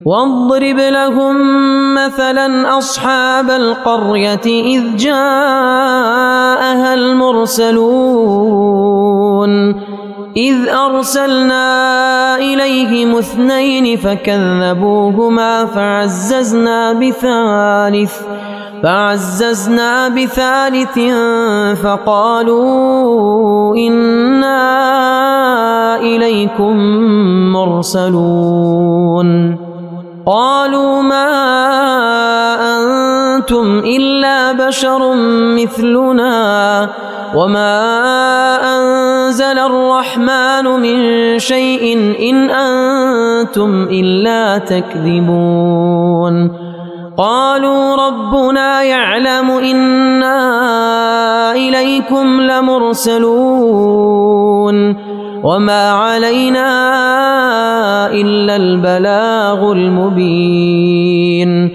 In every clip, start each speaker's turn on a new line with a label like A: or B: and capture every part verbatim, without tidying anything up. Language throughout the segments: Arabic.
A: واضرب لهم مثلا أصحاب القرية إذ جاءها المرسلون إذ أرسلنا إليهم اثنين فكذبوهما فعززنا بثالث فعززنا بثالث فقالوا إنا إليكم مرسلون قالوا ما أنتم إلا بشر مثلنا وما أنزل الرحمن من شيء إن أنتم إلا تكذبون قالوا ربنا يعلم إنا إليكم لمرسلون وما علينا إلا البلاغ المبين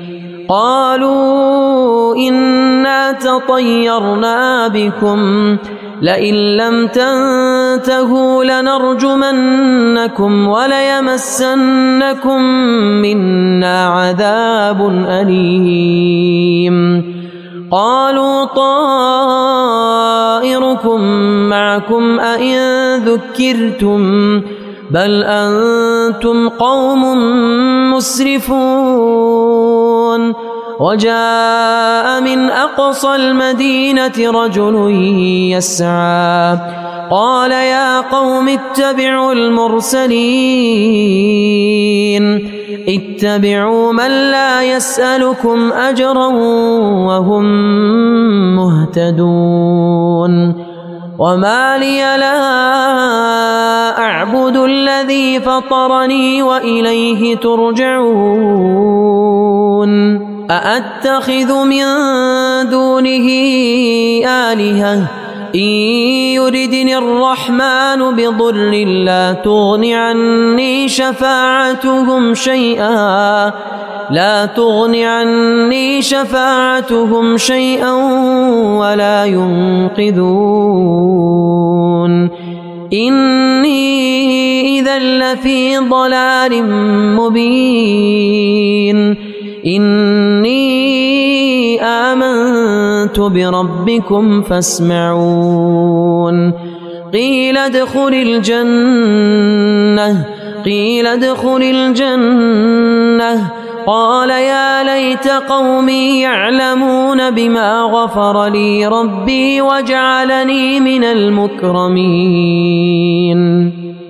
A: قالوا إنا تطيرنا بكم لئن لم تنتهوا لنرجمنكم وليمسنكم منا عذاب أليم قالوا طائركم معكم أئن ذكرتم بل أنتم قوم مسرفون وجاء من أقصى المدينة رجل يسعى قال يا قوم اتبعوا المرسلين اتبعوا من لا يسألكم أجرا وهم مهتدون وما لي لا أعبد الذي فطرني وإليه ترجعون أأتخذ من دونه آلهة إن يردني الرحمن بضر لا تغن عني شفاعتهم شيئا لا تغن عني شفاعتهم شيئا ولا ينقذون إني إذا لفي ضلال مبين إني آمنت بربكم فاسمعون قيل ادخل الجنة قيل ادخل الجنة قال يا ليت قومي يعلمون بما غفر لي ربي وجعلني من المكرمين